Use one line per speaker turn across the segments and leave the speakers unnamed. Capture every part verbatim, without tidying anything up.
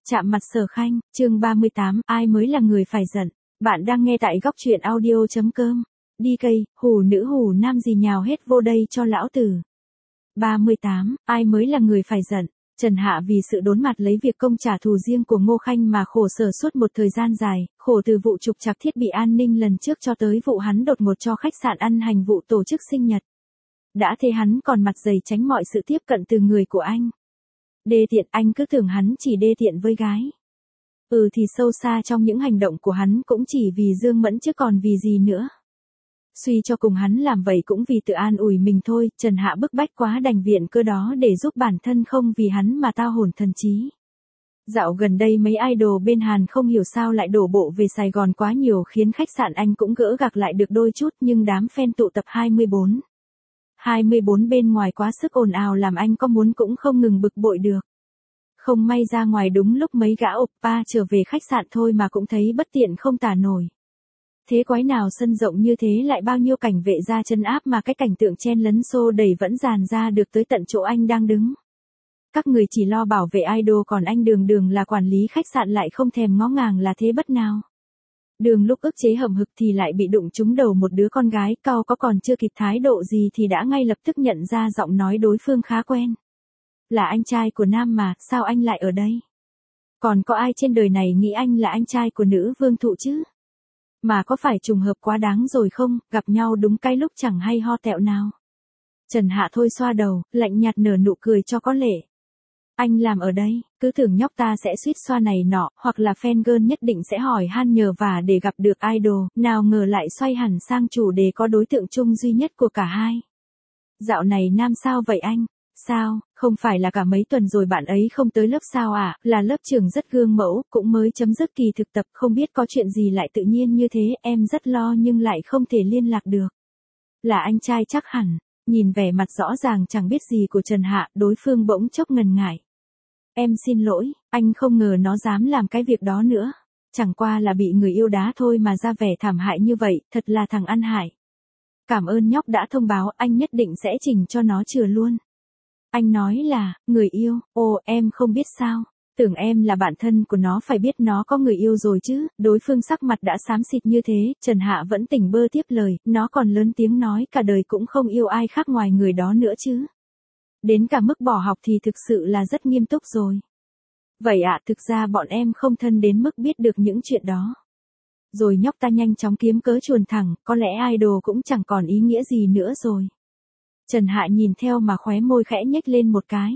Chạm mặt Sở Khanh, chương ba mươi tám, ai mới là người phải giận. Bạn đang nghe tại góc truyện audio chấm com. Đi cây, hủ nữ hủ nam gì nhào hết vô đây cho lão tử. ba mươi tám, ai mới là người phải giận. Trần Hạ vì sự đốn mặt lấy việc công trả thù riêng của Ngô Khanh mà khổ sở suốt một thời gian dài, khổ từ vụ trục trặc thiết bị an ninh lần trước cho tới vụ hắn đột ngột cho khách sạn ăn hành vụ tổ chức sinh nhật. Đã thế hắn còn mặt dày tránh mọi sự tiếp cận từ người của anh. Đê tiện, anh cứ tưởng hắn chỉ đê tiện với gái. Ừ thì sâu xa trong những hành động của hắn cũng chỉ vì Dương Mẫn chứ còn vì gì nữa. Suy cho cùng hắn làm vậy cũng vì tự an ủi mình thôi, Trần Hạ bức bách quá đành viện cơ đó để giúp bản thân không vì hắn mà tao hồn thần trí. Dạo gần đây mấy idol bên Hàn không hiểu sao lại đổ bộ về Sài Gòn quá nhiều khiến khách sạn anh cũng gỡ gạc lại được đôi chút, nhưng đám fan tụ tập hai mươi bốn. hai mươi bốn bên ngoài quá sức ồn ào làm anh có muốn cũng không ngừng bực bội được. Không may ra ngoài đúng lúc mấy gã oppa trở về khách sạn thôi mà cũng thấy bất tiện không tả nổi. Thế quái nào sân rộng như thế lại bao nhiêu cảnh vệ ra chân áp mà cái cảnh tượng chen lấn xô đẩy vẫn dàn ra được tới tận chỗ anh đang đứng. Các người chỉ lo bảo vệ idol còn anh đường đường là quản lý khách sạn lại không thèm ngó ngàng là thế bất nào. Đường lúc ức chế hậm hực thì lại bị đụng trúng đầu một đứa con gái cao có còn chưa kịp thái độ gì thì đã ngay lập tức nhận ra giọng nói đối phương khá quen. Là anh trai của Nam mà, sao anh lại ở đây? Còn có ai trên đời này nghĩ anh là anh trai của nữ vương thụ chứ? Mà có phải trùng hợp quá đáng rồi không, gặp nhau đúng cái lúc chẳng hay ho tẹo nào. Trần Hạ thôi xoa đầu, lạnh nhạt nở nụ cười cho có lệ. Anh làm ở đây, cứ tưởng nhóc ta sẽ suýt xoa này nọ, hoặc là fan girl nhất định sẽ hỏi han nhờ vả để gặp được idol, nào ngờ lại xoay hẳn sang chủ đề có đối tượng chung duy nhất của cả hai. Dạo này Nam sao vậy anh? Sao, không phải là cả mấy tuần rồi bạn ấy không tới lớp sao à, là lớp trường rất gương mẫu, cũng mới chấm dứt kỳ thực tập, không biết có chuyện gì lại tự nhiên như thế, em rất lo nhưng lại không thể liên lạc được. Là anh trai chắc hẳn, nhìn vẻ mặt rõ ràng chẳng biết gì của Trần Hạ, đối phương bỗng chốc ngần ngại. Em xin lỗi, anh không ngờ nó dám làm cái việc đó nữa. Chẳng qua là bị người yêu đá thôi mà ra vẻ thảm hại như vậy, thật là thằng ăn hại. Cảm ơn nhóc đã thông báo, anh nhất định sẽ chỉnh cho nó chừa luôn. Anh nói là, người yêu, ồ em không biết sao, tưởng em là bạn thân của nó phải biết nó có người yêu rồi chứ, đối phương sắc mặt đã xám xịt như thế, Trần Hạ vẫn tỉnh bơ tiếp lời, nó còn lớn tiếng nói cả đời cũng không yêu ai khác ngoài người đó nữa chứ. Đến cả mức bỏ học thì thực sự là rất nghiêm túc rồi. Vậy ạ, à, thực ra bọn em không thân đến mức biết được những chuyện đó. Rồi nhóc ta nhanh chóng kiếm cớ chuồn thẳng, có lẽ idol cũng chẳng còn ý nghĩa gì nữa rồi. Trần Hạ nhìn theo mà khóe môi khẽ nhếch lên một cái.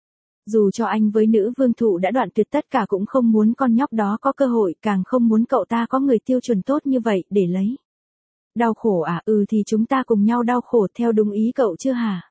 Dù cho anh với nữ vương thụ đã đoạn tuyệt tất cả cũng không muốn con nhóc đó có cơ hội, càng không muốn cậu ta có người tiêu chuẩn tốt như vậy để lấy. Đau khổ à, ừ thì chúng ta cùng nhau đau khổ theo đúng ý cậu chưa hả?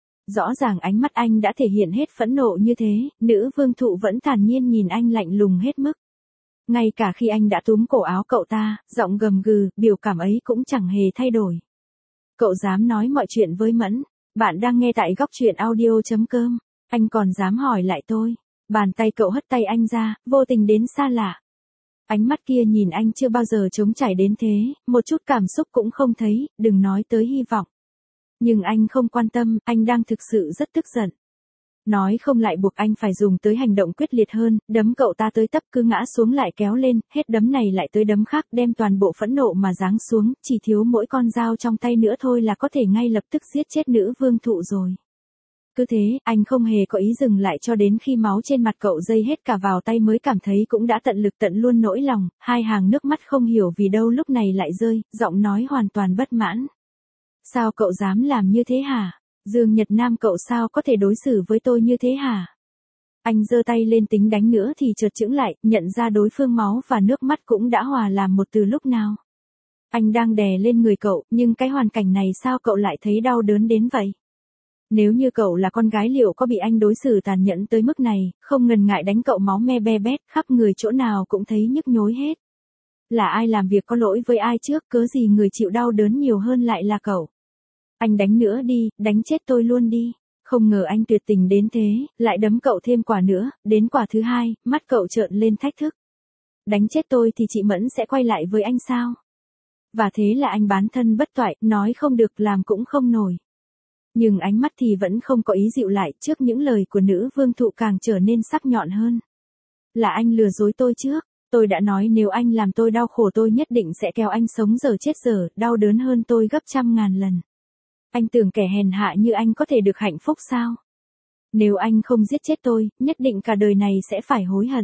Rõ ràng ánh mắt anh đã thể hiện hết phẫn nộ như thế, nữ vương thụ vẫn thản nhiên nhìn anh lạnh lùng hết mức. Ngay cả khi anh đã túm cổ áo cậu ta, giọng gầm gừ, biểu cảm ấy cũng chẳng hề thay đổi. Cậu dám nói mọi chuyện với Mẫn, bạn đang nghe tại góc truyện audio chấm com, anh còn dám hỏi lại tôi. Bàn tay cậu hất tay anh ra, vô tình đến xa lạ. Ánh mắt kia nhìn anh chưa bao giờ trống trải đến thế, một chút cảm xúc cũng không thấy, đừng nói tới hy vọng. Nhưng anh không quan tâm, anh đang thực sự rất tức giận. Nói không lại buộc anh phải dùng tới hành động quyết liệt hơn, đấm cậu ta tới tấp cứ ngã xuống lại kéo lên, hết đấm này lại tới đấm khác đem toàn bộ phẫn nộ mà giáng xuống, chỉ thiếu mỗi con dao trong tay nữa thôi là có thể ngay lập tức giết chết nữ vương thụ rồi. Cứ thế, anh không hề có ý dừng lại cho đến khi máu trên mặt cậu dây hết cả vào tay mới cảm thấy cũng đã tận lực tận luôn nỗi lòng, hai hàng nước mắt không hiểu vì đâu lúc này lại rơi, giọng nói hoàn toàn bất mãn. Sao cậu dám làm như thế hả? Dương Nhật Nam cậu sao có thể đối xử với tôi như thế hả? Anh giơ tay lên tính đánh nữa thì chợt chững lại, nhận ra đối phương máu và nước mắt cũng đã hòa làm một từ lúc nào. Anh đang đè lên người cậu, nhưng cái hoàn cảnh này sao cậu lại thấy đau đớn đến vậy? Nếu như cậu là con gái liệu có bị anh đối xử tàn nhẫn tới mức này, không ngần ngại đánh cậu máu me be bét, khắp người chỗ nào cũng thấy nhức nhối hết. Là ai làm việc có lỗi với ai trước, cớ gì người chịu đau đớn nhiều hơn lại là cậu. Anh đánh nữa đi, đánh chết tôi luôn đi. Không ngờ anh tuyệt tình đến thế, lại đấm cậu thêm quả nữa, đến quả thứ hai, mắt cậu trợn lên thách thức. Đánh chết tôi thì chị Mẫn sẽ quay lại với anh sao? Và thế là anh bán thân bất toại, nói không được làm cũng không nổi. Nhưng ánh mắt thì vẫn không có ý dịu lại, trước những lời của nữ vương thụ càng trở nên sắc nhọn hơn. Là anh lừa dối tôi trước. Tôi đã nói nếu anh làm tôi đau khổ tôi nhất định sẽ kéo anh sống dở chết dở, đau đớn hơn tôi gấp trăm ngàn lần. Anh tưởng kẻ hèn hạ như anh có thể được hạnh phúc sao? Nếu anh không giết chết tôi, nhất định cả đời này sẽ phải hối hận.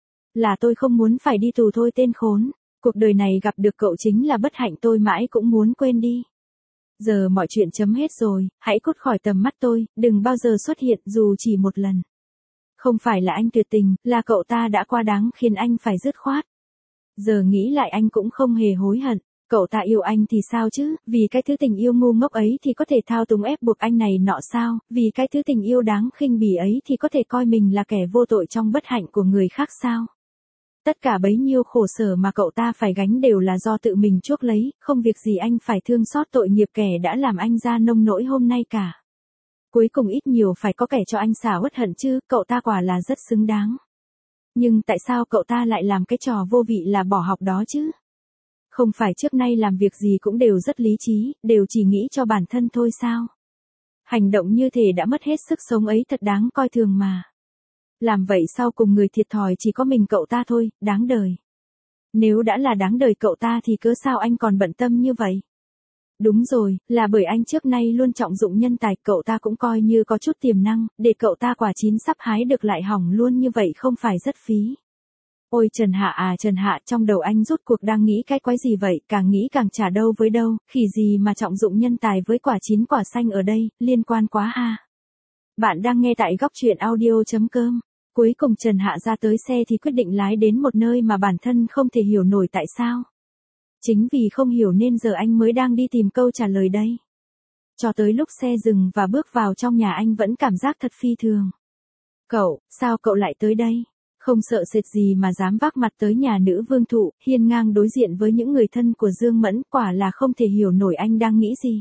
Là tôi không muốn phải đi tù thôi tên khốn. Cuộc đời này gặp được cậu chính là bất hạnh tôi mãi cũng muốn quên đi. Giờ mọi chuyện chấm hết rồi, hãy cút khỏi tầm mắt tôi, đừng bao giờ xuất hiện dù chỉ một lần. Không phải là anh tuyệt tình, là cậu ta đã quá đáng khiến anh phải dứt khoát. Giờ nghĩ lại anh cũng không hề hối hận. Cậu ta yêu anh thì sao chứ, vì cái thứ tình yêu ngu ngốc ấy thì có thể thao túng ép buộc anh này nọ sao, vì cái thứ tình yêu đáng khinh bỉ ấy thì có thể coi mình là kẻ vô tội trong bất hạnh của người khác sao. Tất cả bấy nhiêu khổ sở mà cậu ta phải gánh đều là do tự mình chuốc lấy, không việc gì anh phải thương xót tội nghiệp kẻ đã làm anh ra nông nỗi hôm nay cả. Cuối cùng ít nhiều phải có kẻ cho anh xả uất hận chứ, cậu ta quả là rất xứng đáng. Nhưng tại sao cậu ta lại làm cái trò vô vị là bỏ học đó chứ? Không phải trước nay làm việc gì cũng đều rất lý trí, đều chỉ nghĩ cho bản thân thôi sao? Hành động như thể đã mất hết sức sống ấy thật đáng coi thường mà. Làm vậy sau cùng người thiệt thòi chỉ có mình cậu ta thôi, đáng đời. Nếu đã là đáng đời cậu ta thì cớ sao anh còn bận tâm như vậy? Đúng rồi, là bởi anh trước nay luôn trọng dụng nhân tài, cậu ta cũng coi như có chút tiềm năng, để cậu ta quả chín sắp hái được lại hỏng luôn như vậy không phải rất phí. Ôi Trần Hạ à Trần Hạ, trong đầu anh rốt cuộc đang nghĩ cái quái gì vậy, càng nghĩ càng chả đâu với đâu, khỉ gì mà trọng dụng nhân tài với quả chín quả xanh ở đây, liên quan quá ha. Bạn đang nghe tại góc truyện audio chấm com. Cuối cùng Trần Hạ ra tới xe thì quyết định lái đến một nơi mà bản thân không thể hiểu nổi tại sao. Chính vì không hiểu nên giờ anh mới đang đi tìm câu trả lời đây. Cho tới lúc xe dừng và bước vào trong nhà anh vẫn cảm giác thật phi thường. Cậu, sao cậu lại tới đây? Không sợ sệt gì mà dám vác mặt tới nhà nữ vương thụ, hiên ngang đối diện với những người thân của Dương Mẫn, quả là không thể hiểu nổi anh đang nghĩ gì.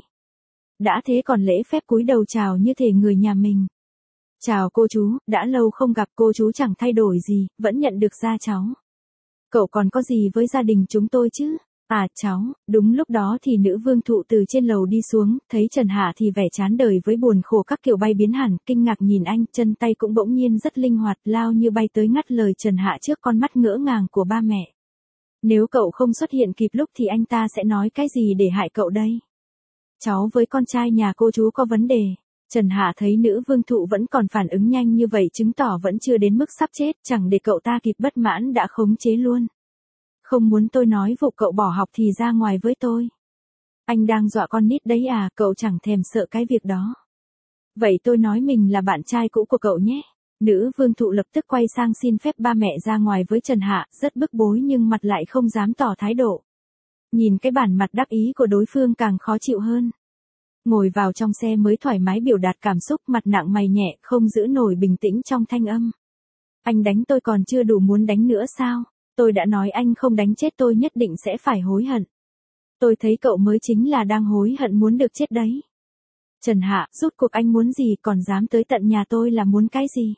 Đã thế còn lễ phép cúi đầu chào như thể người nhà mình. Chào cô chú, đã lâu không gặp, cô chú chẳng thay đổi gì, vẫn nhận được ra cháu. Cậu còn có gì với gia đình chúng tôi chứ? À cháu, đúng lúc đó thì nữ vương thụ từ trên lầu đi xuống, thấy Trần Hạ thì vẻ chán đời với buồn khổ các kiểu bay biến hẳn, kinh ngạc nhìn anh, chân tay cũng bỗng nhiên rất linh hoạt, lao như bay tới ngắt lời Trần Hạ trước con mắt ngỡ ngàng của ba mẹ. Nếu cậu không xuất hiện kịp lúc thì anh ta sẽ nói cái gì để hại cậu đây? Cháu với con trai nhà cô chú có vấn đề. Trần Hạ thấy nữ vương thụ vẫn còn phản ứng nhanh như vậy chứng tỏ vẫn chưa đến mức sắp chết, chẳng để cậu ta kịp bất mãn đã khống chế luôn. Không muốn tôi nói vụ cậu bỏ học thì ra ngoài với tôi. Anh đang dọa con nít đấy à, cậu chẳng thèm sợ cái việc đó. Vậy tôi nói mình là bạn trai cũ của cậu nhé. Nữ vương thụ lập tức quay sang xin phép ba mẹ ra ngoài với Trần Hạ, rất bức bối nhưng mặt lại không dám tỏ thái độ. Nhìn cái bản mặt đắc ý của đối phương càng khó chịu hơn. Ngồi vào trong xe mới thoải mái biểu đạt cảm xúc, mặt nặng mày nhẹ, không giữ nổi bình tĩnh trong thanh âm. Anh đánh tôi còn chưa đủ muốn đánh nữa sao? Tôi đã nói anh không đánh chết tôi nhất định sẽ phải hối hận. Tôi thấy cậu mới chính là đang hối hận muốn được chết đấy. Trần Hạ, rốt cuộc anh muốn gì, còn dám tới tận nhà tôi là muốn cái gì?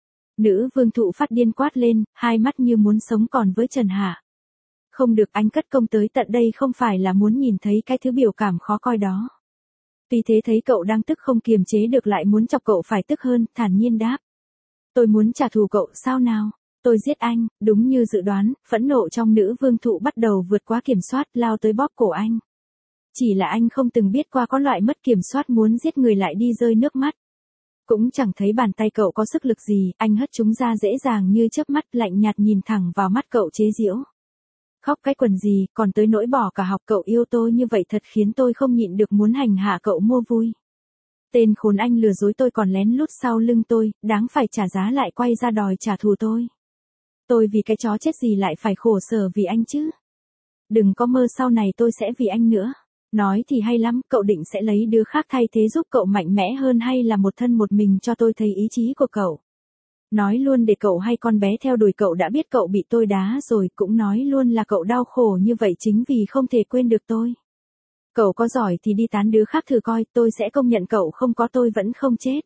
Nữ vương thụ phát điên quát lên, hai mắt như muốn sống còn với Trần Hạ. Không được, anh cất công tới tận đây không phải là muốn nhìn thấy cái thứ biểu cảm khó coi đó. Vì thế thấy cậu đang tức không kiềm chế được lại muốn chọc cậu phải tức hơn, thản nhiên đáp. Tôi muốn trả thù cậu, sao nào? Tôi giết anh, đúng như dự đoán, phẫn nộ trong nữ vương thụ bắt đầu vượt quá kiểm soát, lao tới bóp cổ anh. Chỉ là anh không từng biết qua có loại mất kiểm soát muốn giết người lại đi rơi nước mắt. Cũng chẳng thấy bàn tay cậu có sức lực gì, anh hất chúng ra dễ dàng như chớp mắt, lạnh nhạt nhìn thẳng vào mắt cậu chế giễu. Khóc cái quần gì, còn tới nỗi bỏ cả học, cậu yêu tôi như vậy thật khiến tôi không nhịn được muốn hành hạ cậu mua vui. Tên khốn, anh lừa dối tôi còn lén lút sau lưng tôi, đáng phải trả giá lại quay ra đòi trả thù tôi. Tôi vì cái chó chết gì lại phải khổ sở vì anh chứ? Đừng có mơ sau này tôi sẽ vì anh nữa. Nói thì hay lắm, cậu định sẽ lấy đứa khác thay thế giúp cậu mạnh mẽ hơn hay là một thân một mình cho tôi thấy ý chí của cậu? Nói luôn để cậu hay con bé theo đuổi cậu đã biết cậu bị tôi đá rồi, cũng nói luôn là cậu đau khổ như vậy chính vì không thể quên được tôi. Cậu có giỏi thì đi tán đứa khác thử coi, tôi sẽ công nhận cậu không có tôi vẫn không chết.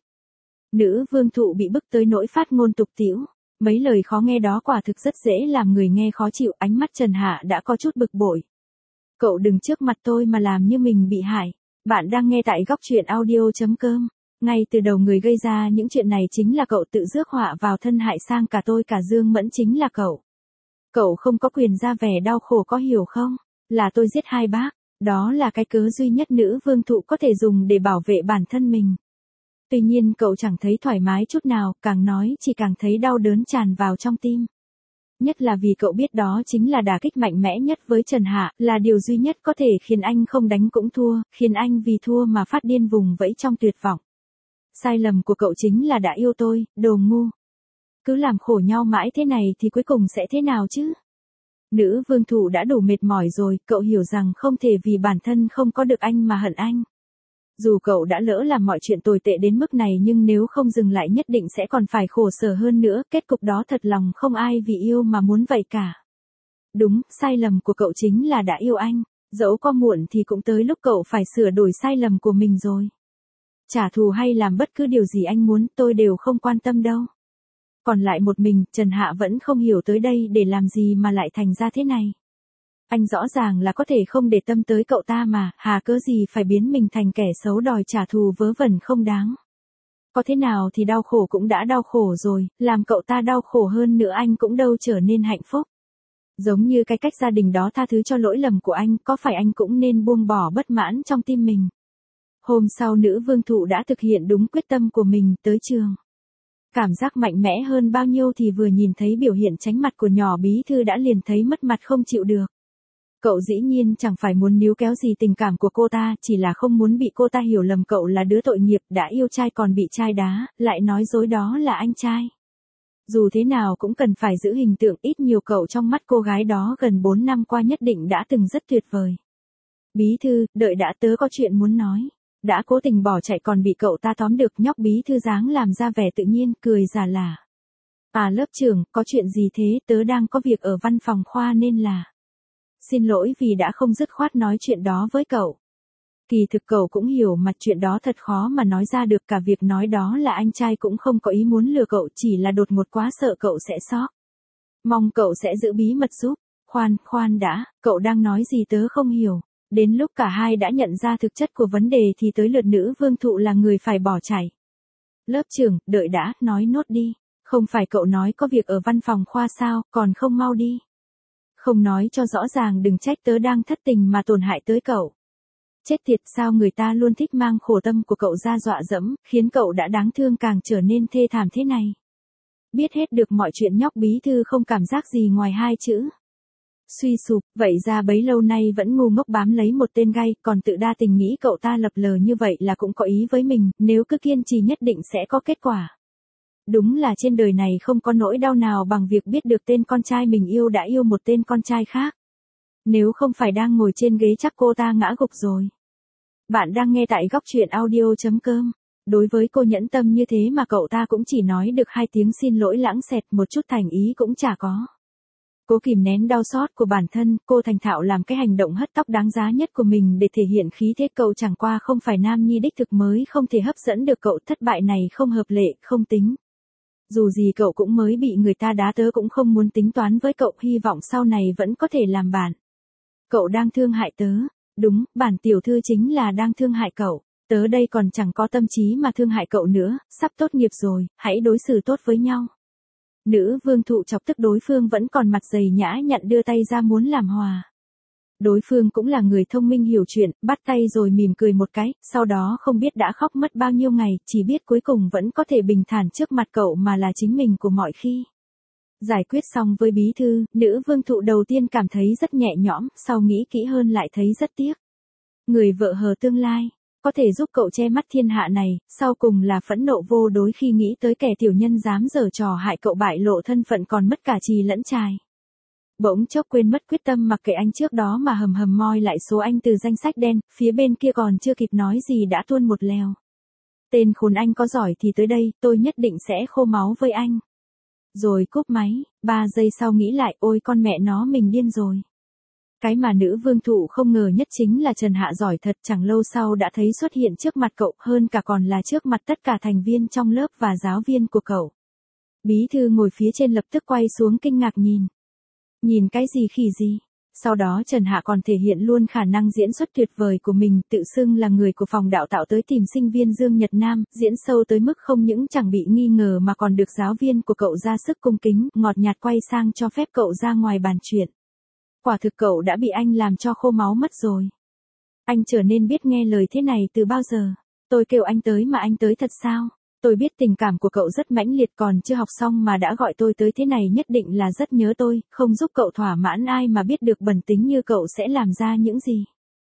Nữ vương thụ bị bức tới nỗi phát ngôn tục tĩu. Mấy lời khó nghe đó quả thực rất dễ làm người nghe khó chịu, ánh mắt Trần Hạ đã có chút bực bội. Cậu đừng trước mặt tôi mà làm như mình bị hại. Bạn đang nghe tại góc truyện audio chấm com. Ngay từ đầu người gây ra những chuyện này chính là cậu, tự rước họa vào thân hại sang cả tôi cả Dương Mẫn chính là cậu. Cậu không có quyền ra vẻ đau khổ, có hiểu không? Là tôi giết hai bác, đó là cái cớ duy nhất nữ vương thụ có thể dùng để bảo vệ bản thân mình. Tuy nhiên cậu chẳng thấy thoải mái chút nào, càng nói chỉ càng thấy đau đớn tràn vào trong tim. Nhất là vì cậu biết đó chính là đả kích mạnh mẽ nhất với Trần Hạ, là điều duy nhất có thể khiến anh không đánh cũng thua, khiến anh vì thua mà phát điên vùng vẫy trong tuyệt vọng. Sai lầm của cậu chính là đã yêu tôi, đồ ngu. Cứ làm khổ nhau mãi thế này thì cuối cùng sẽ thế nào chứ? Nữ vương thụ đã đủ mệt mỏi rồi, cậu hiểu rằng không thể vì bản thân không có được anh mà hận anh. Dù cậu đã lỡ làm mọi chuyện tồi tệ đến mức này nhưng nếu không dừng lại nhất định sẽ còn phải khổ sở hơn nữa, kết cục đó thật lòng không ai vì yêu mà muốn vậy cả. Đúng, sai lầm của cậu chính là đã yêu anh, dẫu có muộn thì cũng tới lúc cậu phải sửa đổi sai lầm của mình rồi. Trả thù hay làm bất cứ điều gì anh muốn, tôi đều không quan tâm đâu. Còn lại một mình, Trần Hạ vẫn không hiểu tới đây để làm gì mà lại thành ra thế này. Anh rõ ràng là có thể không để tâm tới cậu ta mà, hà cớ gì phải biến mình thành kẻ xấu đòi trả thù vớ vẩn không đáng. Có thế nào thì đau khổ cũng đã đau khổ rồi, làm cậu ta đau khổ hơn nữa anh cũng đâu trở nên hạnh phúc. Giống như cái cách gia đình đó tha thứ cho lỗi lầm của anh, có phải anh cũng nên buông bỏ bất mãn trong tim mình. Hôm sau nữ vương thụ đã thực hiện đúng quyết tâm của mình, tới trường. Cảm giác mạnh mẽ hơn bao nhiêu thì vừa nhìn thấy biểu hiện tránh mặt của nhỏ bí thư đã liền thấy mất mặt không chịu được. Cậu dĩ nhiên chẳng phải muốn níu kéo gì tình cảm của cô ta, chỉ là không muốn bị cô ta hiểu lầm cậu là đứa tội nghiệp, đã yêu trai còn bị trai đá, lại nói dối đó là anh trai. Dù thế nào cũng cần phải giữ hình tượng, ít nhiều cậu trong mắt cô gái đó gần bốn năm qua nhất định đã từng rất tuyệt vời. Bí thư, đợi đã, tớ có chuyện muốn nói. Đã cố tình bỏ chạy còn bị cậu ta tóm được, nhóc bí thư dáng làm ra vẻ tự nhiên, cười giả lả. À lớp trưởng, có chuyện gì thế, tớ đang có việc ở văn phòng khoa nên là. Xin lỗi vì đã không dứt khoát nói chuyện đó với cậu. Kỳ thực cậu cũng hiểu mặt chuyện đó thật khó mà nói ra được, cả việc nói đó là anh trai cũng không có ý muốn lừa cậu, chỉ là đột ngột quá sợ cậu sẽ sốc. Mong cậu sẽ giữ bí mật giúp. Khoan, khoan đã, cậu đang nói gì tớ không hiểu. Đến lúc cả hai đã nhận ra thực chất của vấn đề thì tới lượt nữ vương thụ là người phải bỏ chạy. Lớp trưởng, đợi đã, nói nốt đi. Không phải cậu nói có việc ở văn phòng khoa sao, còn không mau đi. Không nói cho rõ ràng đừng trách tớ đang thất tình mà tổn hại tới cậu. Chết tiệt, sao người ta luôn thích mang khổ tâm của cậu ra dọa dẫm, khiến cậu đã đáng thương càng trở nên thê thảm thế này. Biết hết được mọi chuyện nhóc bí thư không cảm giác gì ngoài hai chữ. Suy sụp, vậy ra bấy lâu nay vẫn ngu ngốc bám lấy một tên gay, còn tự đa tình nghĩ cậu ta lập lờ như vậy là cũng có ý với mình, nếu cứ kiên trì nhất định sẽ có kết quả. Đúng là trên đời này không có nỗi đau nào bằng việc biết được tên con trai mình yêu đã yêu một tên con trai khác. Nếu không phải đang ngồi trên ghế chắc cô ta ngã gục rồi. Bạn đang nghe tại góc truyện audio chấm com. Đối với cô nhẫn tâm như thế mà cậu ta cũng chỉ nói được hai tiếng xin lỗi lãng xẹt, một chút thành ý cũng chả có. Cố kìm nén đau xót của bản thân, cô thành thạo làm cái hành động hất tóc đáng giá nhất của mình để thể hiện khí thế. Cậu chẳng qua không phải nam nhi đích thực mới không thể hấp dẫn được cậu, thất bại này không hợp lệ, không tính. Dù gì cậu cũng mới bị người ta đá, tớ cũng không muốn tính toán với cậu, hy vọng sau này vẫn có thể làm bạn. Cậu đang thương hại tớ. Đúng, bản tiểu thư chính là đang thương hại cậu. Tớ đây còn chẳng có tâm trí mà thương hại cậu nữa, sắp tốt nghiệp rồi, hãy đối xử tốt với nhau. Nữ vương thụ chọc tức đối phương vẫn còn mặt dày nhã nhặn đưa tay ra muốn làm hòa. Đối phương cũng là người thông minh hiểu chuyện, bắt tay rồi mỉm cười một cái, sau đó không biết đã khóc mất bao nhiêu ngày, chỉ biết cuối cùng vẫn có thể bình thản trước mặt cậu mà là chính mình của mọi khi. Giải quyết xong với bí thư, nữ vương thụ đầu tiên cảm thấy rất nhẹ nhõm, sau nghĩ kỹ hơn lại thấy rất tiếc. Người vợ hờ tương lai, có thể giúp cậu che mắt thiên hạ này, sau cùng là phẫn nộ vô đối khi nghĩ tới kẻ tiểu nhân dám giở trò hại cậu, bại lộ thân phận còn mất cả trì lẫn trài. Bỗng chốc quên mất quyết tâm mặc kệ anh trước đó mà hầm hầm moi lại số anh từ danh sách đen, phía bên kia còn chưa kịp nói gì đã tuôn một lèo. Tên khốn, anh có giỏi thì tới đây, tôi nhất định sẽ khô máu với anh. Rồi cúp máy, ba giây sau nghĩ lại, ôi con mẹ nó, mình điên rồi. Cái mà nữ vương thụ không ngờ nhất chính là Trần Hạ giỏi thật, chẳng lâu sau đã thấy xuất hiện trước mặt cậu, hơn cả còn là trước mặt tất cả thành viên trong lớp và giáo viên của cậu. Bí thư ngồi phía trên lập tức quay xuống kinh ngạc nhìn. Nhìn cái gì khỉ gì? Sau đó Trần Hạ còn thể hiện luôn khả năng diễn xuất tuyệt vời của mình, tự xưng là người của phòng đạo tạo tới tìm sinh viên Dương Nhật Nam, diễn sâu tới mức không những chẳng bị nghi ngờ mà còn được giáo viên của cậu ra sức cung kính, ngọt nhạt quay sang cho phép cậu ra ngoài bàn chuyện. Quả thực cậu đã bị anh làm cho khô máu mất rồi. Anh trở nên biết nghe lời thế này từ bao giờ? Tôi kêu anh tới mà anh tới thật sao? Tôi biết tình cảm của cậu rất mãnh liệt, còn chưa học xong mà đã gọi tôi tới thế này nhất định là rất nhớ tôi, không giúp cậu thỏa mãn ai mà biết được bẩn tính như cậu sẽ làm ra những gì.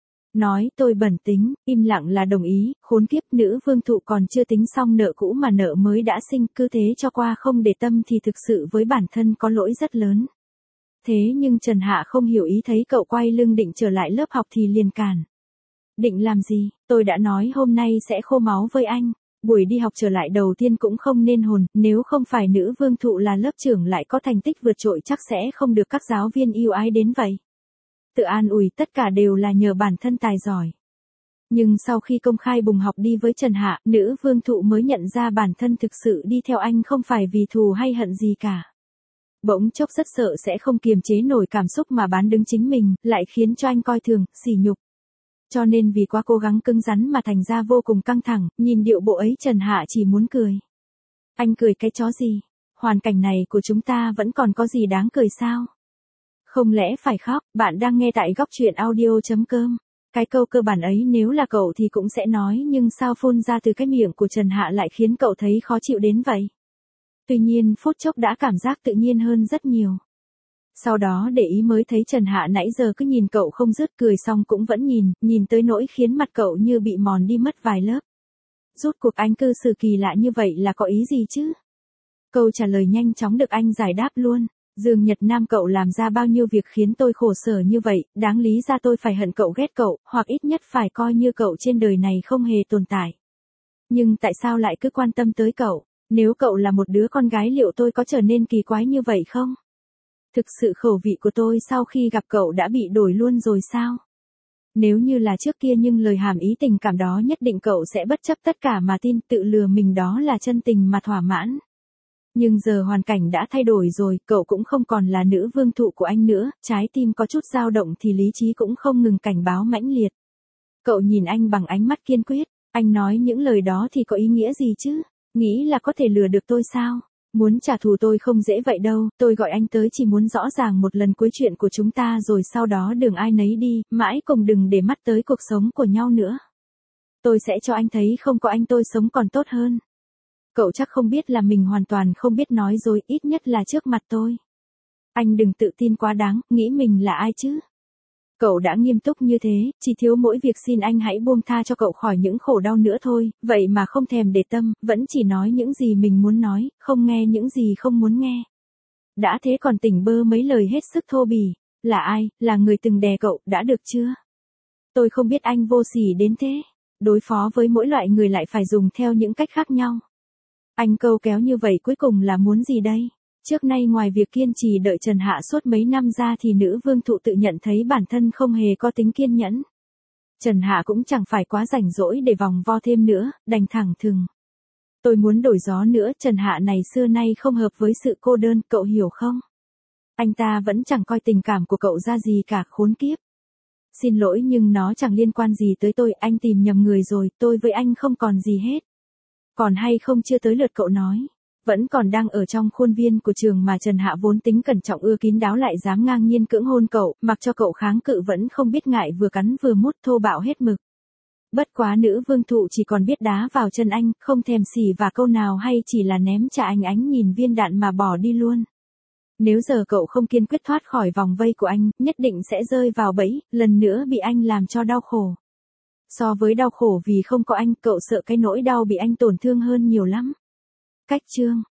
Nói tôi bẩn tính, im lặng là đồng ý, khốn kiếp, nữ vương thụ còn chưa tính xong nợ cũ mà nợ mới đã sinh, cứ thế cho qua không để tâm thì thực sự với bản thân có lỗi rất lớn. Thế nhưng Trần Hạ không hiểu ý, thấy cậu quay lưng định trở lại lớp học thì liền cản. Định làm gì? Tôi đã nói hôm nay sẽ khô máu với anh. Buổi đi học trở lại đầu tiên cũng không nên hồn, nếu không phải nữ vương thụ là lớp trưởng lại có thành tích vượt trội chắc sẽ không được các giáo viên yêu ái đến vậy. Tự an ủi tất cả đều là nhờ bản thân tài giỏi. Nhưng sau khi công khai bùng học đi với Trần Hạ, nữ vương thụ mới nhận ra bản thân thực sự đi theo anh không phải vì thù hay hận gì cả. Bỗng chốc rất sợ sẽ không kiềm chế nổi cảm xúc mà bán đứng chính mình, lại khiến cho anh coi thường, sỉ nhục. Cho nên vì quá cố gắng cứng rắn mà thành ra vô cùng căng thẳng, nhìn điệu bộ ấy Trần Hạ chỉ muốn cười. Anh cười cái chó gì? Hoàn cảnh này của chúng ta vẫn còn có gì đáng cười sao? Không lẽ phải khóc? Bạn đang nghe tại góc truyện audio chấm com. Cái câu cơ bản ấy nếu là cậu thì cũng sẽ nói, nhưng sao phun ra từ cái miệng của Trần Hạ lại khiến cậu thấy khó chịu đến vậy? Tuy nhiên phút chốc đã cảm giác tự nhiên hơn rất nhiều. Sau đó để ý mới thấy Trần Hạ nãy giờ cứ nhìn cậu không dứt, cười xong cũng vẫn nhìn, nhìn tới nỗi khiến mặt cậu như bị mòn đi mất vài lớp. Rốt cuộc anh cư xử kỳ lạ như vậy là có ý gì chứ? Câu trả lời nhanh chóng được anh giải đáp luôn. Dương Nhật Nam, cậu làm ra bao nhiêu việc khiến tôi khổ sở như vậy, đáng lý ra tôi phải hận cậu, ghét cậu, hoặc ít nhất phải coi như cậu trên đời này không hề tồn tại. Nhưng tại sao lại cứ quan tâm tới cậu? Nếu cậu là một đứa con gái liệu tôi có trở nên kỳ quái như vậy không? Thực sự khẩu vị của tôi sau khi gặp cậu đã bị đổi luôn rồi sao? Nếu như là trước kia nhưng lời hàm ý tình cảm đó nhất định cậu sẽ bất chấp tất cả mà tin, tự lừa mình đó là chân tình mà thỏa mãn. Nhưng giờ hoàn cảnh đã thay đổi rồi, cậu cũng không còn là nữ vương thụ của anh nữa, trái tim có chút dao động thì lý trí cũng không ngừng cảnh báo mãnh liệt. Cậu nhìn anh bằng ánh mắt kiên quyết, anh nói những lời đó thì có ý nghĩa gì chứ? Nghĩ là có thể lừa được tôi sao? Muốn trả thù tôi không dễ vậy đâu, tôi gọi anh tới chỉ muốn rõ ràng một lần cuối chuyện của chúng ta rồi sau đó đường ai nấy đi, mãi cùng đừng để mắt tới cuộc sống của nhau nữa. Tôi sẽ cho anh thấy không có anh tôi sống còn tốt hơn. Cậu chắc không biết là mình hoàn toàn không biết nói dối, ít nhất là trước mặt tôi. Anh đừng tự tin quá đáng, nghĩ mình là ai chứ? Cậu đã nghiêm túc như thế, chỉ thiếu mỗi việc xin anh hãy buông tha cho cậu khỏi những khổ đau nữa thôi, vậy mà không thèm để tâm, vẫn chỉ nói những gì mình muốn nói, không nghe những gì không muốn nghe. Đã thế còn tỉnh bơ mấy lời hết sức thô bỉ, là ai, là người từng đè cậu, đã được chưa? Tôi không biết anh vô sỉ đến thế, đối phó với mỗi loại người lại phải dùng theo những cách khác nhau. Anh câu kéo như vậy cuối cùng là muốn gì đây? Trước nay ngoài việc kiên trì đợi Trần Hạ suốt mấy năm ra thì nữ vương thụ tự nhận thấy bản thân không hề có tính kiên nhẫn. Trần Hạ cũng chẳng phải quá rảnh rỗi để vòng vo thêm nữa, đành thẳng thừng. Tôi muốn đổi gió nữa, Trần Hạ này xưa nay không hợp với sự cô đơn, cậu hiểu không? Anh ta vẫn chẳng coi tình cảm của cậu ra gì cả, khốn kiếp. Xin lỗi nhưng nó chẳng liên quan gì tới tôi, anh tìm nhầm người rồi, tôi với anh không còn gì hết. Còn hay không chưa tới lượt cậu nói. Vẫn còn đang ở trong khuôn viên của trường mà Trần Hạ vốn tính cẩn trọng ưa kín đáo lại dám ngang nhiên cưỡng hôn cậu, mặc cho cậu kháng cự vẫn không biết ngại, vừa cắn vừa mút, thô bạo hết mực. Bất quá nữ vương thụ chỉ còn biết đá vào chân anh, không thèm xỉ và câu nào hay chỉ là ném trả anh ánh nhìn viên đạn mà bỏ đi luôn. Nếu giờ cậu không kiên quyết thoát khỏi vòng vây của anh, nhất định sẽ rơi vào bẫy, lần nữa bị anh làm cho đau khổ. So với đau khổ vì không có anh, cậu sợ cái nỗi đau bị anh tổn thương hơn nhiều lắm. Cách chương